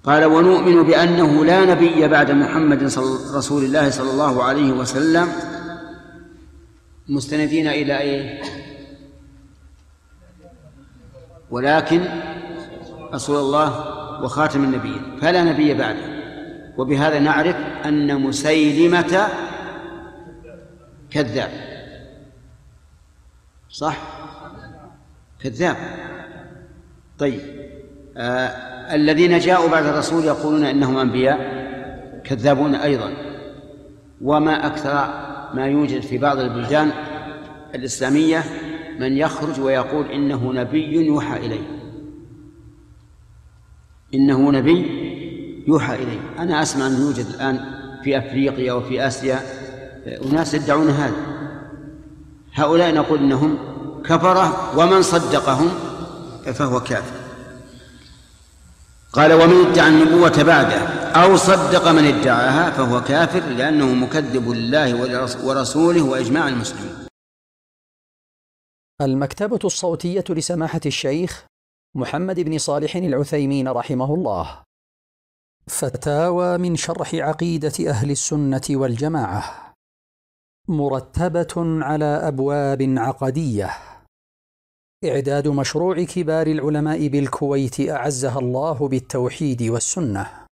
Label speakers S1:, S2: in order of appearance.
S1: قال: ونؤمن بأنه لا نبي بعد محمد رسول الله صلى الله عليه وسلم، مستندين إلى إيه؟ ولكن رسول الله وخاتم النبيين، فلا نبي بعده. وبهذا نعرف أن مسيلمة كذاب، صح؟ كذاب. طيب، الذين جاءوا بعد الرسول يقولون إنهم أنبياء، كذابون أيضا. وما أكثر ما يوجد في بعض البلدان الإسلامية من يخرج ويقول إنه نبي يوحى إليه، إنه نبي يوحى إليه. أنا أسمع أن يوجد الآن في أفريقيا وفي آسيا أناس يدعون هذا. هؤلاء نقول إنهم كفرة، ومن صدقهم فهو كافر. قال: ومن ادعى النبوة بعده أو صدق من ادعاها فهو كافر، لأنه مكذب لله ورسوله وإجماع المسلمين.
S2: المكتبة الصوتية لسماحة الشيخ محمد بن صالح العثيمين رحمه الله. فتاوى من شرح عقيدة أهل السنة والجماعة، مرتبة على أبواب عقدية. إعداد مشروع كبار العلماء بالكويت أعزها الله بالتوحيد والسنة.